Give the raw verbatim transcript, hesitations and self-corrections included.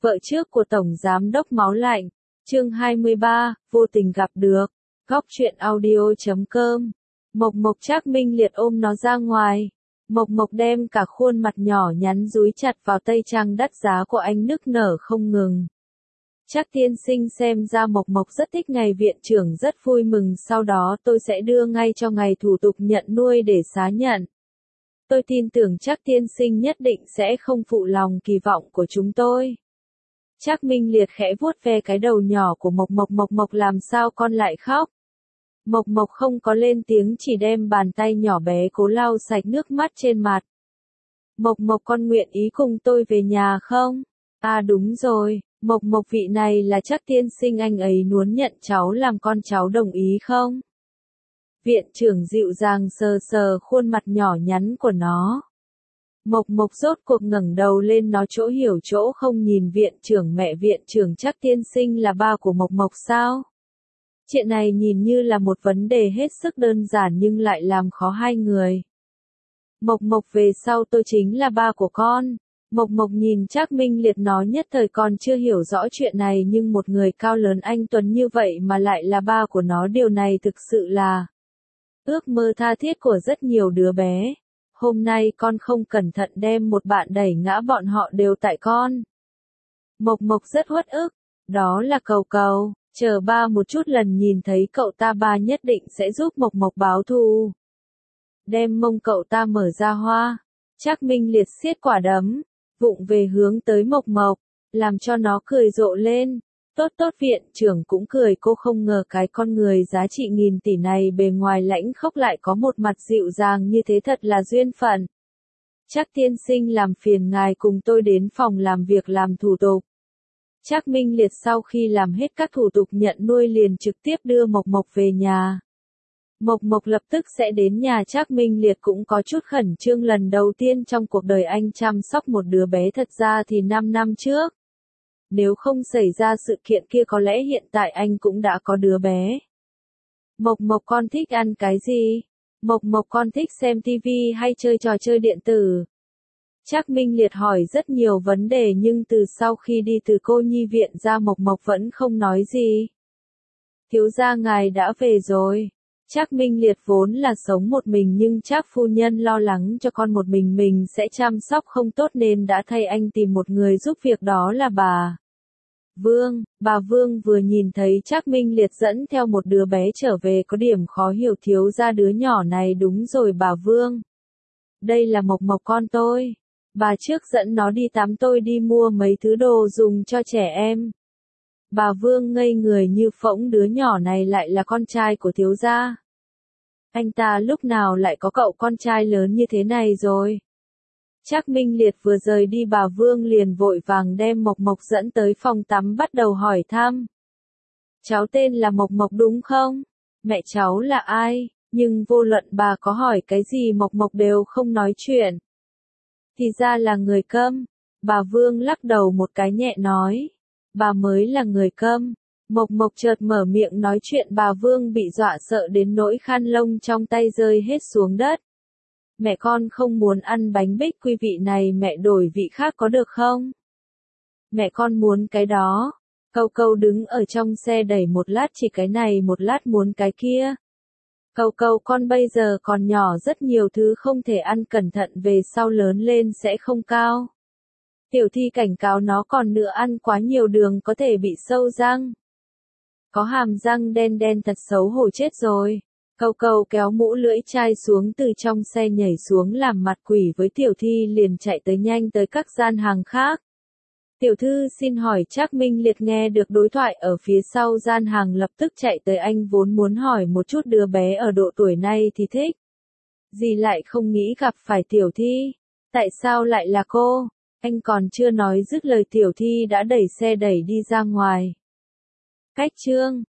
Vợ trước của Tổng Giám đốc Máu Lạnh, chương hai mươi ba, vô tình gặp được, góc truyện audio chấm com. Mộc Mộc Trác Minh Liệt ôm nó ra ngoài. Mộc Mộc đem cả khuôn mặt nhỏ nhắn dúi chặt vào tay trang đắt giá của anh nức nở không ngừng. Trác tiên sinh xem ra Mộc Mộc rất thích ngày viện trưởng rất vui mừng, sau đó tôi sẽ đưa ngay cho ngày thủ tục nhận nuôi để xá nhận. Tôi tin tưởng Trác tiên sinh nhất định sẽ không phụ lòng kỳ vọng của chúng tôi. Trác Minh Liệt khẽ vuốt ve cái đầu nhỏ của Mộc Mộc. Mộc Mộc làm sao con lại khóc? Mộc Mộc không có lên tiếng, chỉ đem bàn tay nhỏ bé cố lau sạch nước mắt trên mặt. Mộc Mộc, con nguyện ý cùng tôi về nhà không? À đúng rồi, Mộc Mộc, vị này là Trác tiên sinh, anh ấy muốn nhận cháu làm con, cháu đồng ý không? Viện trưởng dịu dàng sờ sờ khuôn mặt nhỏ nhắn của nó. Mộc Mộc rốt cuộc ngẩng đầu lên, nó chỗ hiểu chỗ không nhìn viện trưởng. Mẹ, viện trưởng Trác tiên sinh là ba của Mộc Mộc sao? Chuyện này nhìn như là một vấn đề hết sức đơn giản nhưng lại làm khó hai người. Mộc Mộc, về sau tôi chính là ba của con. Mộc Mộc nhìn Trác Minh Liệt, nó nhất thời còn chưa hiểu rõ chuyện này, nhưng một người cao lớn anh tuấn như vậy mà lại là ba của nó, điều này thực sự là ước mơ tha thiết của rất nhiều đứa bé. Hôm nay con không cẩn thận đem một bạn đẩy ngã, bọn họ đều tại con. Mộc Mộc rất uất ức. Đó là Cầu Cầu, chờ ba một chút, lần nhìn thấy cậu ta ba nhất định sẽ giúp Mộc Mộc báo thù. Đem mông cậu ta mở ra hoa. Trác Minh Liệt siết quả đấm, vụng về hướng tới Mộc Mộc, làm cho nó cười rộ lên. Tốt tốt, viện trưởng cũng cười, cô không ngờ cái con người giá trị nghìn tỷ này bề ngoài lãnh khốc lại có một mặt dịu dàng như thế, thật là duyên phận. Trác tiên sinh, làm phiền ngài cùng tôi đến phòng làm việc làm thủ tục. Trác Minh Liệt sau khi làm hết các thủ tục nhận nuôi liền trực tiếp đưa Mộc Mộc về nhà. Mộc Mộc lập tức sẽ đến nhà. Trác Minh Liệt cũng có chút khẩn trương, lần đầu tiên trong cuộc đời anh chăm sóc một đứa bé, thật ra thì năm năm trước. Nếu không xảy ra sự kiện kia có lẽ hiện tại anh cũng đã có đứa bé. Mộc Mộc, con thích ăn cái gì? Mộc Mộc, con thích xem tivi hay chơi trò chơi điện tử? Trác Minh Liệt hỏi rất nhiều vấn đề, nhưng từ sau khi đi từ cô nhi viện ra, Mộc Mộc vẫn không nói gì. Thiếu gia, ngài đã về rồi. Trác Minh Liệt vốn là sống một mình, nhưng Trác phu nhân lo lắng cho con một mình mình sẽ chăm sóc không tốt nên đã thay anh tìm một người giúp việc, đó là bà Vương. Bà Vương vừa nhìn thấy Trác Minh Liệt dẫn theo một đứa bé trở về có điểm khó hiểu, thiếu gia đứa nhỏ này. Đúng rồi bà Vương. Đây là Mộc Mộc con tôi. Bà trước dẫn nó đi tắm, tôi đi mua mấy thứ đồ dùng cho trẻ em. Bà Vương ngây người như phỗng, đứa nhỏ này lại là con trai của thiếu gia. Anh ta lúc nào lại có cậu con trai lớn như thế này rồi? Trác Minh Liệt vừa rời đi, bà Vương liền vội vàng đem Mộc Mộc dẫn tới phòng tắm, bắt đầu hỏi thăm. Cháu tên là Mộc Mộc đúng không? Mẹ cháu là ai? Nhưng vô luận bà có hỏi cái gì, Mộc Mộc đều không nói chuyện. Thì ra là người câm. Bà Vương lắc đầu một cái nhẹ nói. Bà mới là người câm. Mộc Mộc chợt mở miệng nói chuyện, bà Vương bị dọa sợ đến nỗi khăn lông trong tay rơi hết xuống đất. Mẹ con không muốn ăn bánh bích quy, vị này mẹ đổi vị khác có được không? Mẹ con muốn cái đó. Cầu Cầu đứng ở trong xe đẩy một lát chỉ cái này, một lát muốn cái kia. Cầu Cầu, con bây giờ còn nhỏ, rất nhiều thứ không thể ăn, cẩn thận về sau lớn lên sẽ không cao. Tiểu Thi cảnh cáo nó, còn nữa ăn quá nhiều đường có thể bị sâu răng. Có hàm răng đen đen thật xấu hổ chết rồi. Cầu Cầu kéo mũ lưỡi chai xuống từ trong xe, nhảy xuống làm mặt quỷ với Tiểu Thi, liền chạy tới nhanh tới các gian hàng khác. Tiểu thư xin hỏi. Trác Minh Liệt nghe được đối thoại ở phía sau gian hàng lập tức chạy tới, anh vốn muốn hỏi một chút đứa bé ở độ tuổi này thì thích gì, lại không nghĩ gặp phải Tiểu Thi. Tại sao lại là cô? Anh còn chưa nói dứt lời, Tiểu Thi đã đẩy xe đẩy đi ra ngoài. Cách chương